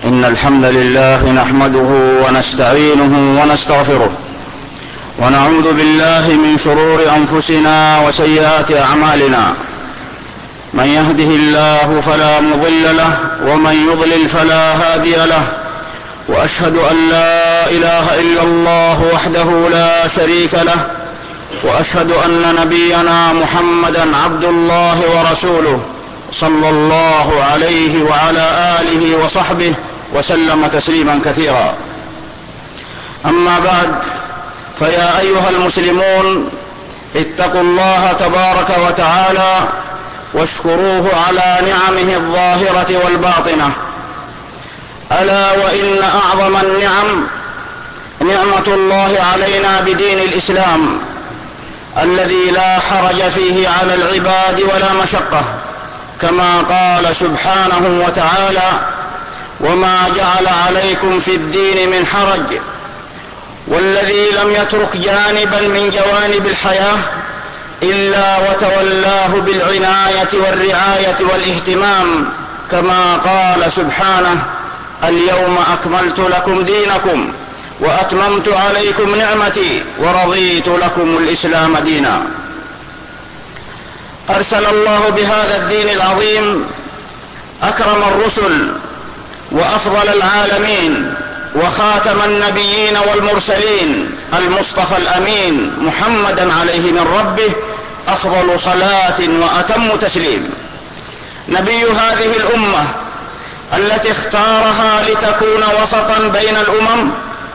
إن الحمد لله نحمده ونستعينه ونستغفره ونعوذ بالله من شرور أنفسنا وسيئات أعمالنا. من يهده الله فلا مضل له ومن يضلل فلا هادي له، وأشهد أن لا إله إلا الله وحده لا شريك له، وأشهد أن نبينا محمدا عبد الله ورسوله صلى الله عليه وعلى آله وصحبه وسلم تسليما كثيرا. أما بعد، فيا أيها المسلمون، اتقوا الله تبارك وتعالى واشكروه على نعمه الظاهرة والباطنة. ألا وإن أعظم النعم نعمة الله علينا بدين الإسلام الذي لا حرج فيه على العباد ولا مشقة، كما قال سبحانه وتعالى: وما جعل عليكم في الدين من حرج. والذي لم يترك جانبا من جوانب الحياة إلا وتولاه بالعناية والرعاية والاهتمام، كما قال سبحانه: اليوم أكملت لكم دينكم وأتممت عليكم نعمتي ورضيت لكم الإسلام دينا. أرسل الله بهذا الدين العظيم أكرم الرسل وأفضل العالمين وخاتم النبيين والمرسلين المصطفى الأمين محمدا عليه من ربه أفضل صلاة وأتم تسليم. نبي هذه الأمة التي اختارها لتكون وسطا بين الأمم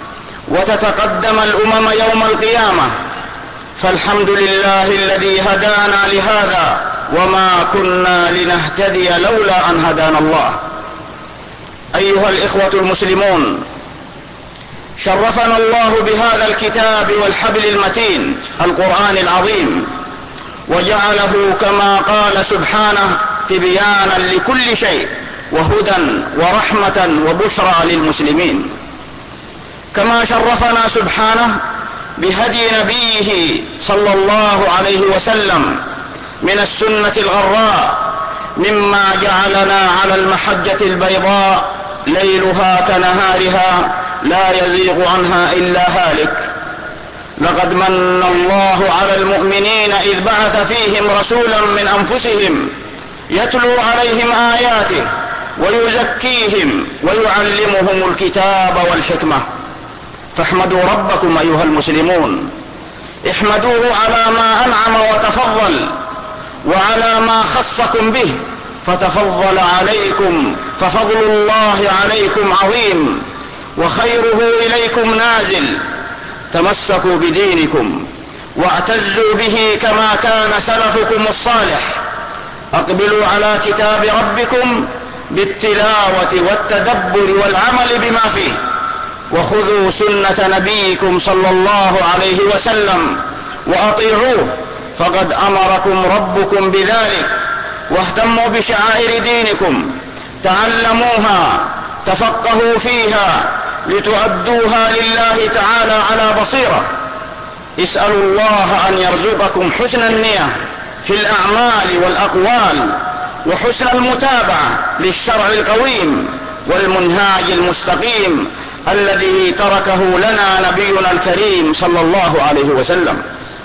وتتقدم الأمم يوم القيامة، فالحمد لله الذي هدانا لهذا وما كنا لنهتدي لولا أن هدانا الله. أيها الإخوة المسلمون، شرفنا الله بهذا الكتاب والحبل المتين القرآن العظيم، وجعله كما قال سبحانه تبيانا لكل شيء وهدى ورحمة وبشرى للمسلمين. كما شرفنا سبحانه بهدي نبيه صلى الله عليه وسلم من السنة الغراء، مما جعلنا على المحجة البيضاء ليلها كنهارها لا يزيغ عنها إلا هالك. لقد من الله على المؤمنين إذ بعث فيهم رسولا من أنفسهم يتلو عليهم آياته ويزكيهم ويعلمهم الكتاب والحكمة. فاحمدوا ربكم أيها المسلمون، احمدوه على ما أنعم وتفضل وعلى ما خصكم به، فتفضل عليكم، ففضل الله عليكم عظيم وخيره إليكم نازل. تمسكوا بدينكم واعتزوا به كما كان سلفكم الصالح. أقبلوا على كتاب ربكم بالتلاوة والتدبر والعمل بما فيه، وخذوا سنة نبيكم صلى الله عليه وسلم وأطيعوه، فقد أمركم ربكم بذلك. واهتموا بشعائر دينكم، تعلموها، تفقهوا فيها لتؤدوها لله تعالى على بصيرة. اسألوا الله أن يرزقكم حسن النية في الأعمال والأقوال، وحسن المتابعة للشرع القويم والمنهاج المستقيم الذي تركه لنا نبينا الكريم صلى الله عليه وسلم.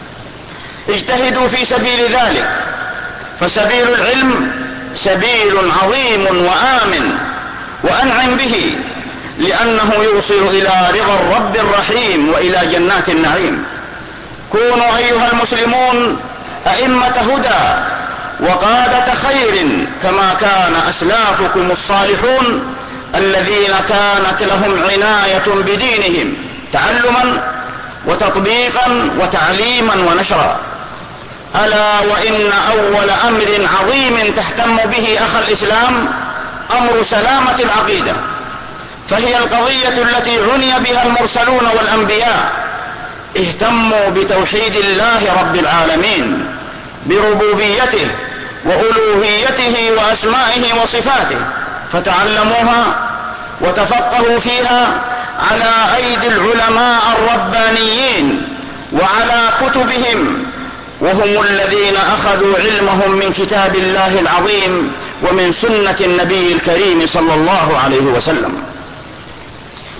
اجتهدوا في سبيل ذلك، فسبيل العلم سبيل عظيم وآمن، وأنعم به، لأنه يوصل إلى رضا الرب الرحيم وإلى جنات النعيم. كونوا أيها المسلمون أئمة هدى وقادة خير كما كان أسلافكم الصالحون الذين كانت لهم عناية بدينهم تعلما وتطبيقا وتعليما ونشرا. ألا وإن أول أمر عظيم تهتم به أخ الإسلام أمر سلامة العقيدة، فهي القضية التي عني بها المرسلون والأنبياء. اهتموا بتوحيد الله رب العالمين، بربوبيته وألوهيته وأسمائه وصفاته، فتعلموها وتفقهوا فيها على أيدي العلماء الربانيين وعلى كتبهم، وهم الذين أخذوا علمهم من كتاب الله العظيم ومن سنة النبي الكريم صلى الله عليه وسلم.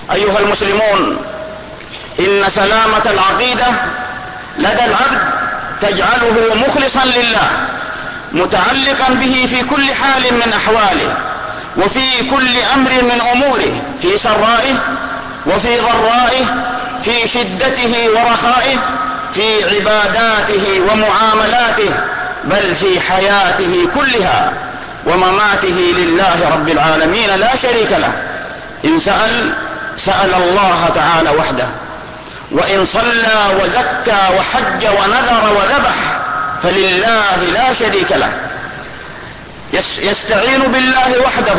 أيها المسلمون، إن سلامة العقيدة لدى العبد تجعله مخلصا لله، متعلقا به في كل حال من أحواله، وفي كل أمر من أموره، في سرائه وفي ضرائه، في شدته ورخائه، في عباداته ومعاملاته، بل في حياته كلها ومماته لله رب العالمين لا شريك له. إن سأل الله تعالى وحده، وإن صلى وزكى وحج ونذر وذبح فلله لا شريك له. يستعين بالله وحده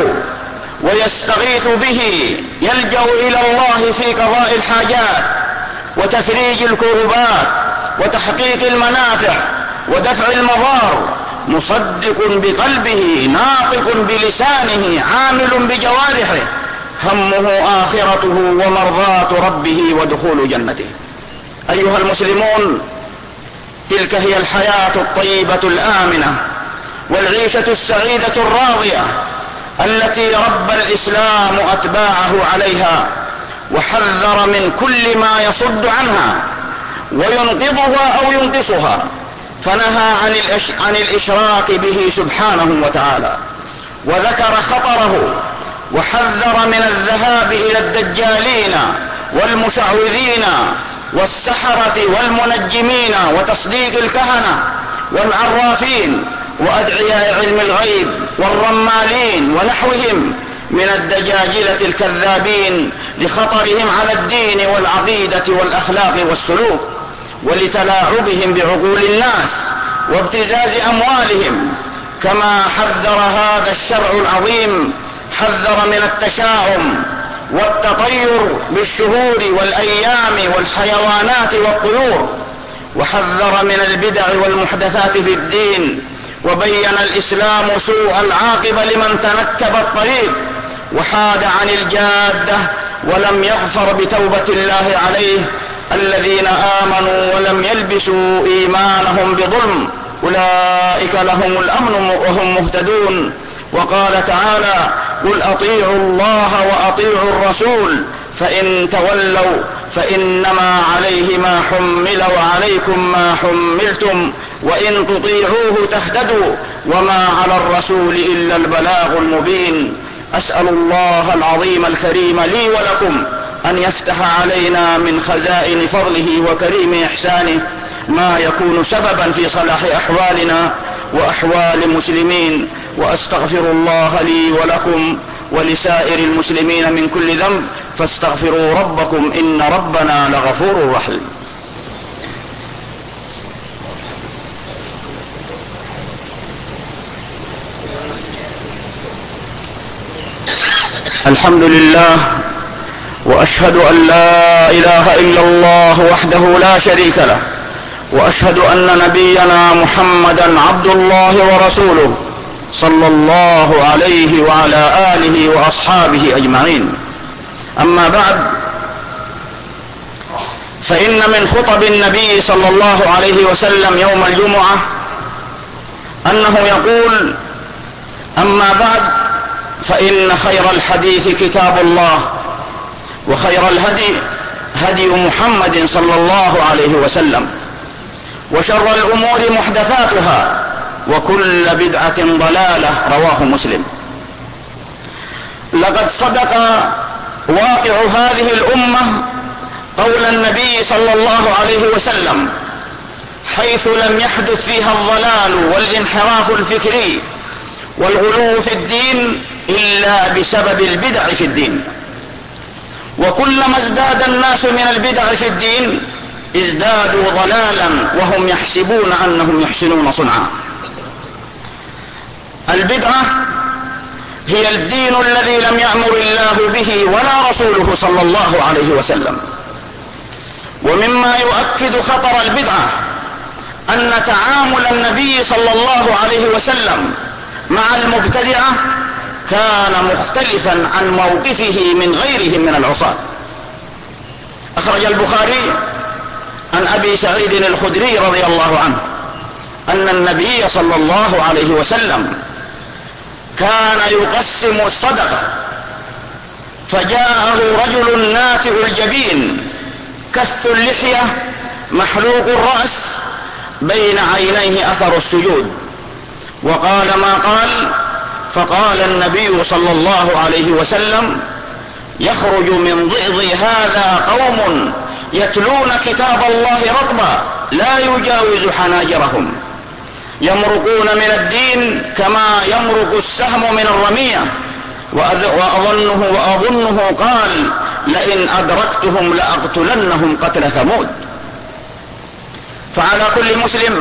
ويستغيث به، يلجأ إلى الله في قضاء الحاجات وتفريج الكربات وتحقيق المنافع ودفع المضار، مصدق بقلبه، ناطق بلسانه، عامل بجوارحه، همه آخرته ومرضاة ربه ودخول جنته. أيها المسلمون، تلك هي الحياة الطيبة الآمنة والعيشة السعيدة الراضية التي ربى الإسلام أتباعه عليها، وحذر من كل ما يصد عنها وينقضها أو ينقصها، فنهى عن الإشراك به سبحانه وتعالى، وذكر خطره، وحذر من الذهاب إلى الدجالين والمشعوذين والسحرة والمنجمين وتصديق الكهنة والعرافين وأدعياء علم الغيب والرمالين ونحوهم من الدجاجلة الكذابين، لخطرهم على الدين والعقيدة والأخلاق والسلوك، ولتلاعبهم بعقول الناس وابتزاز أموالهم. كما حذر هذا الشرع العظيم، حذر من التشاؤم والتطير بالشهور والأيام والحيوانات والطيور، وحذر من البدع والمحدثات في الدين، وبين الإسلام سوء العاقبة لمن تنكب الطريق وحاد عن الجادة ولم يغفر بتوبة الله عليه. الذين آمنوا ولم يلبسوا إيمانهم بظلم أولئك لهم الأمن وهم مهتدون. وقال تعالى: قل أطيعوا الله وأطيعوا الرسول فإن تولوا فإنما عليه ما حمل وعليكم ما حملتم وإن تطيعوه تهتدوا وما على الرسول إلا البلاغ المبين. أسأل الله العظيم الكريم لي ولكم أن يفتح علينا من خزائن فضله وكريم إحسانه ما يكون سببا في صلاح أحوالنا وأحوال المسلمين، وأستغفر الله لي ولكم ولسائر المسلمين من كل ذنب، فاستغفروا ربكم إن ربنا لغفور رحيم. الحمد لله، وأشهد أن لا إله إلا الله وحده لا شريك له، وأشهد أن نبينا محمدا عبد الله ورسوله صلى الله عليه وعلى آله وأصحابه أجمعين. أما بعد، فإن من خطب النبي صلى الله عليه وسلم يوم الجمعة أنه يقول: أما بعد، فإن خير الحديث كتاب الله، وخير الهدي هدي محمد صلى الله عليه وسلم، وشر الأمور محدثاتها، وكل بدعة ضلالة. رواه مسلم. لقد صدق واقع هذه الأمة قول النبي صلى الله عليه وسلم، حيث لم يحدث فيها الضلال والانحراف الفكري والغلو في الدين إلا بسبب البدع في الدين، وكلما ازداد الناس من البدع في الدين ازدادوا ضلالا وهم يحسبون أنهم يحسنون صنعا. البدعة هي الدين الذي لم يأمر الله به ولا رسوله صلى الله عليه وسلم. ومما يؤكد خطر البدعة أن تعامل النبي صلى الله عليه وسلم مع المبتدعة كان مختلفا عن موقفه من غيرهم من العصاة. أخرج البخاري عن أبي سعيد الخدري رضي الله عنه أن النبي صلى الله عليه وسلم كان يقسم الصدقة فجاءه رجل ناتئ الجبين كث اللحية محلوق الرأس بين عينيه أثر السجود، وقال ما قال. فقال النبي صلى الله عليه وسلم: يخرج من ضئض هذا قوم يتلون كتاب الله رطبا لا يجاوز حناجرهم، يمرقون من الدين كما يمرق السهم من الرمية. وأظنه قال: لئن أدركتهم لأقتلنهم قتل ثمود. فعلى كل مسلم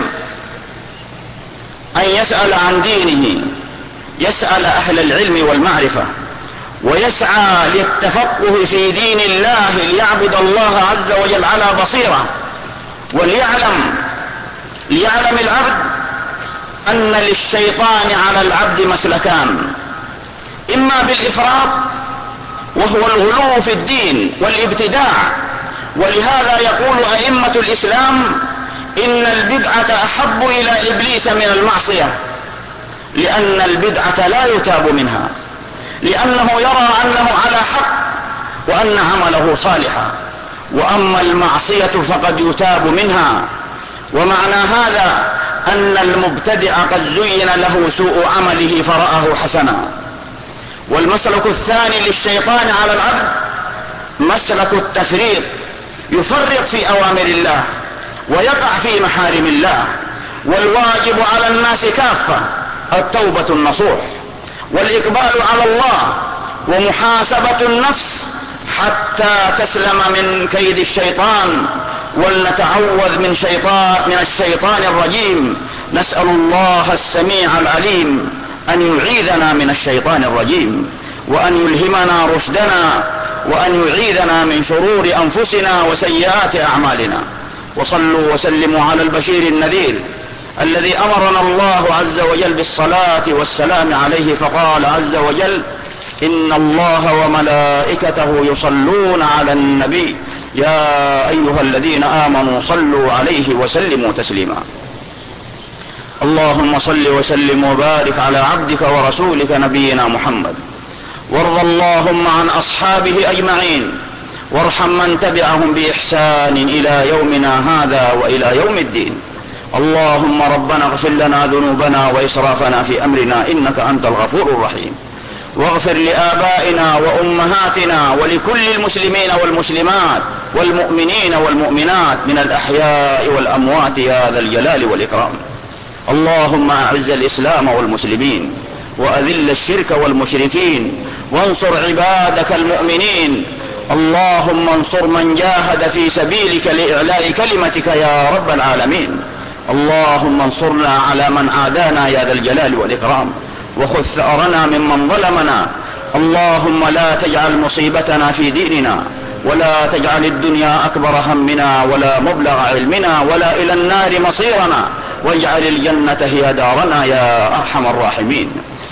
أن يسأل عن دينه، يسأل أهل العلم والمعرفة، ويسعى للتفقه في دين الله ليعبد الله عز وجل على بصيرة، وليعلم العبد أن للشيطان على العبد مسلكان: إما بالإفراط وهو الغلو في الدين والابتداع. ولهذا يقول أئمة الإسلام: إن البدعة أحب إلى إبليس من المعصية، لأن البدعة لا يتاب منها، لأنه يرى أنه على حق وأن عمله صالحا، وأما المعصية فقد يتاب منها. ومعنى هذا أن المبتدع قد زين له سوء عمله فرآه حسنا. والمسلك الثاني للشيطان على العبد مسلك التفريط، يفرط في أوامر الله ويقع في محارم الله. والواجب على الناس كافة التوبة النصوح والإقبال على الله ومحاسبة النفس حتى تسلم من كيد الشيطان، ولنتعوذ من الشيطان الرجيم. نسأل الله السميع العليم أن يعيذنا من الشيطان الرجيم، وأن يلهمنا رشدنا، وأن يعيذنا من شرور أنفسنا وسيئات أعمالنا. وصلوا وسلموا على البشير النذير الذي أمرنا الله عز وجل بالصلاة والسلام عليه، فقال عز وجل: إن الله وملائكته يصلون على النبي يا أيها الذين آمنوا صلوا عليه وسلموا تسليما. اللهم صل وسلم وبارك على عبدك ورسولك نبينا محمد، وارض اللهم عن أصحابه أجمعين، وارحم من تبعهم بإحسان إلى يومنا هذا وإلى يوم الدين. اللهم ربنا اغفر لنا ذنوبنا وإسرافنا في أمرنا إنك أنت الغفور الرحيم، واغفر لآبائنا وأمهاتنا ولكل المسلمين والمسلمات والمؤمنين والمؤمنات من الأحياء والأموات يا ذا الجلال والإكرام. اللهم أعز الإسلام والمسلمين، وأذل الشرك والمشركين، وانصر عبادك المؤمنين. اللهم انصر من جاهد في سبيلك لإعلاء كلمتك يا رب العالمين. اللهم انصرنا على من عادانا يا ذا الجلال والإكرام، وخذ ثأرنا ممن ظلمنا. اللهم لا تجعل مصيبتنا في ديننا، ولا تجعل الدنيا أكبر همنا ولا مبلغ علمنا ولا إلى النار مصيرنا، واجعل الجنة هي دارنا يا أرحم الراحمين.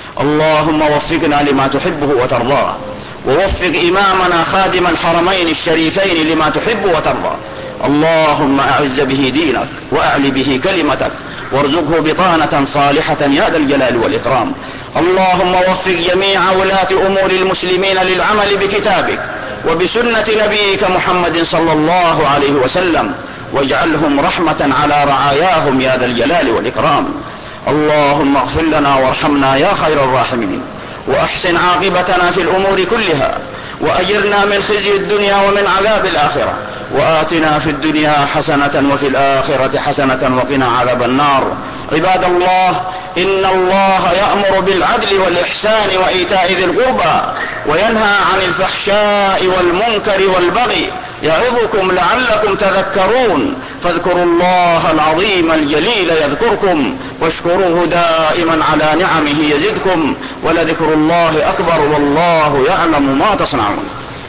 اللهم وفقنا لما تحبه وترضاه، ووفق إمامنا خادم الحرمين الشريفين لما تحب وترضى. اللهم أعز به دينك وأعل به كلمتك، وارزقه بطانة صالحة يا ذا الجلال والإكرام. اللهم وفق جميع ولاة أمور المسلمين للعمل بكتابك وبسنة نبيك محمد صلى الله عليه وسلم، واجعلهم رحمة على رعاياهم يا ذا الجلال والإكرام. اللهم اغفر لنا وارحمنا يا خير الراحمين، وأحسن عاقبتنا في الأمور كلها، وأجرنا من خزي الدنيا ومن عذاب الآخرة، وآتنا في الدنيا حسنة وفي الآخرة حسنة وقنا عذاب النار. عباد الله، إن الله يأمر بالعدل والإحسان وإيتاء ذي القربى، وينهى عن الفحشاء والمنكر والبغي، يعظكم لعلكم تذكرون. فاذكروا الله العظيم الجليل يذكركم، واشكروه دائما على نعمه يزدكم، ولذكر الله أكبر والله يعلم ما تصنعون.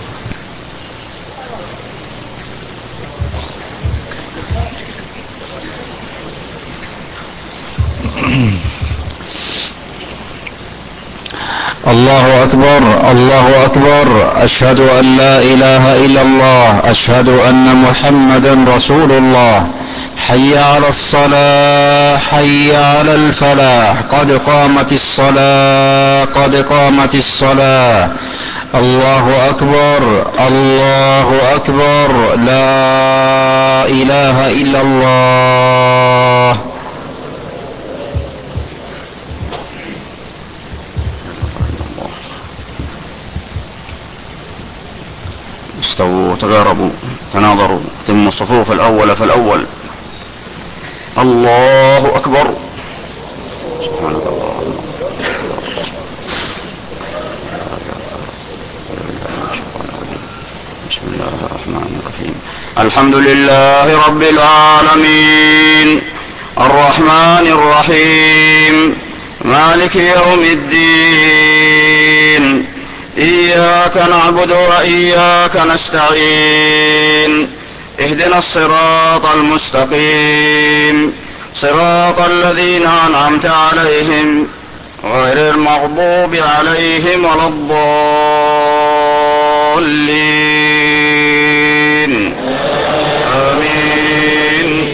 الله أكبر الله أكبر، أشهد أن لا إله إلا الله، أشهد أن محمدا رسول الله. حي على الصلاة، حي على الفلاح، قد قامت الصلاة، قد قامت الصلاة. الله أكبر الله أكبر، لا إله إلا الله. استووا تقاربوا تناظروا، تم الصفوف الأول فالأول. الله أكبر. سبحانك اللهم. بسم الله الرحمن الرحيم. الحمد لله رب العالمين الرحمن الرحيم مالك يوم الدين، إياك نعبد وإياك نستعين، اهدنا الصراط المستقيم، صراط الذين أنعمت عليهم غير المغضوب عليهم ولا الضالين. آمين.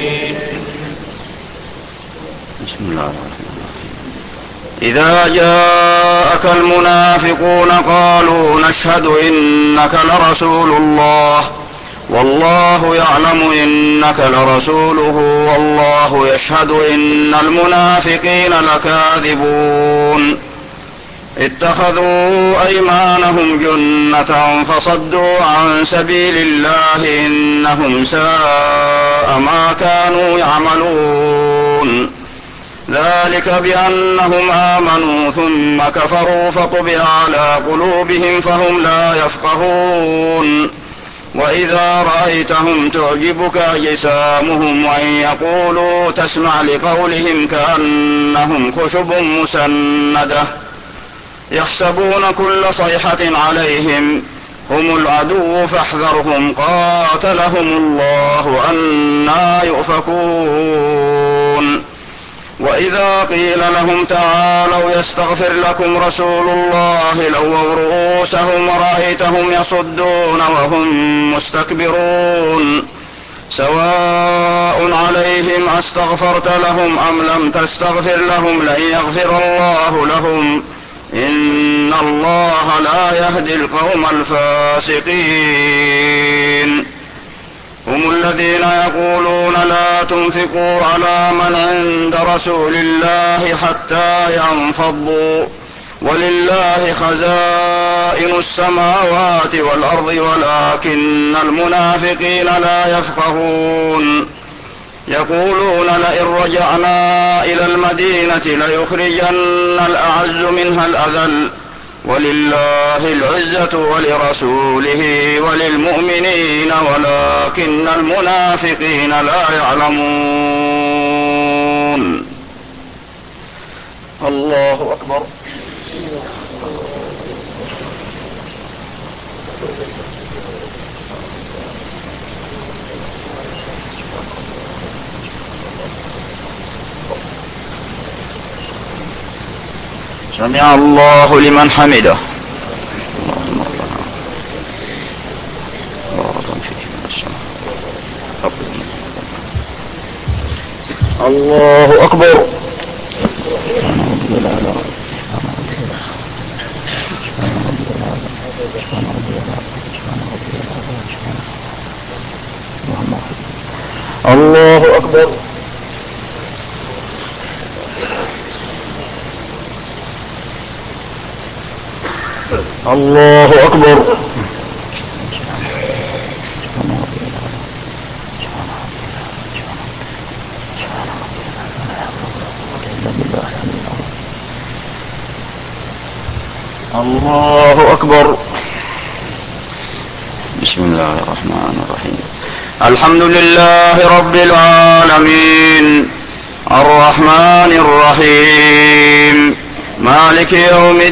بسم الله الرحمن الرحيم. إذا جاءك المنافقون قالوا نشهد إنك لرسول الله والله يعلم إنك لرسوله والله يشهد إن المنافقين لكاذبون. اتخذوا أيمانهم جنة فصدوا عن سبيل الله إنهم ساء ما كانوا يعملون. ذلك بأنهم آمنوا ثم كفروا فطبع على قلوبهم فهم لا يفقهون. وإذا رأيتهم تعجبك أجسامهم وإن يقولوا تسمع لقولهم كأنهم خشب مسندة يحسبون كل صيحة عليهم هم العدو فاحذرهم قاتلهم الله أنى يؤفكون. وإذا قيل لهم تعالوا يستغفر لكم رسول الله لووا رؤوسهم ورأيتهم يصدون وهم مستكبرون. سواء عليهم أستغفرت لهم أم لم تستغفر لهم لن يغفر الله لهم إن الله لا يهدي القوم الفاسقين. هم الذين يقولون لا تنفقوا على من عند رسول الله حتى ينفضوا ولله خزائن السماوات والأرض ولكن المنافقين لا يفقهون. يقولون لئن رجعنا إلى المدينة ليخرجن الأعز منها الأذل ولله العزة ولرسوله وللمؤمنين ولكن المنافقين لا يعلمون. الله أكبر. سمع الله لمن حمده. الله أكبر. الله أكبر. الله أكبر. الله أكبر. بسم الله الرحمن الرحيم. الحمد لله رب العالمين الرحمن الرحيم مالك يوم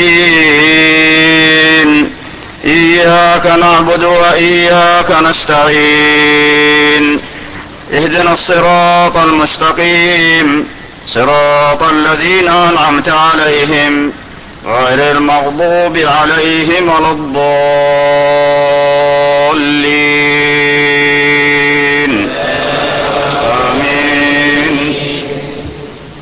الدين إياك نعبد وإياك نستعين اهدنا الصراط المستقيم صراط الذين أنعمت عليهم غير المغضوب عليهم ولا الضالين. آمين.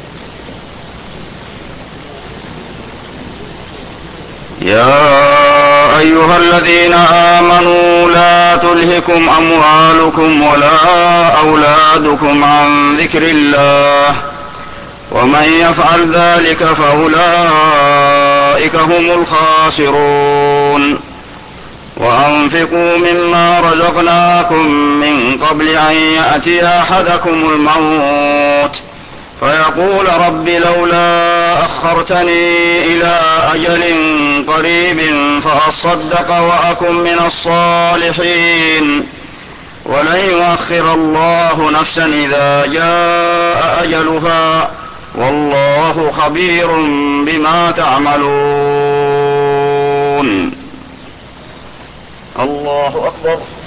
يا أيها الذين آمنوا لا تلهكم أموالكم ولا أولادكم عن ذكر الله ومن يفعل ذلك فأولئك هم الخاسرون وأنفقوا مما رزقناكم من قبل أن يأتي أحدكم الموت فيقول رب لولا أخرتني إلى أجل قريب فأصدق وأكن من الصالحين ولن يؤخر الله نفسا إذا جاء أجلها والله خبير بما تعملون. الله أكبر.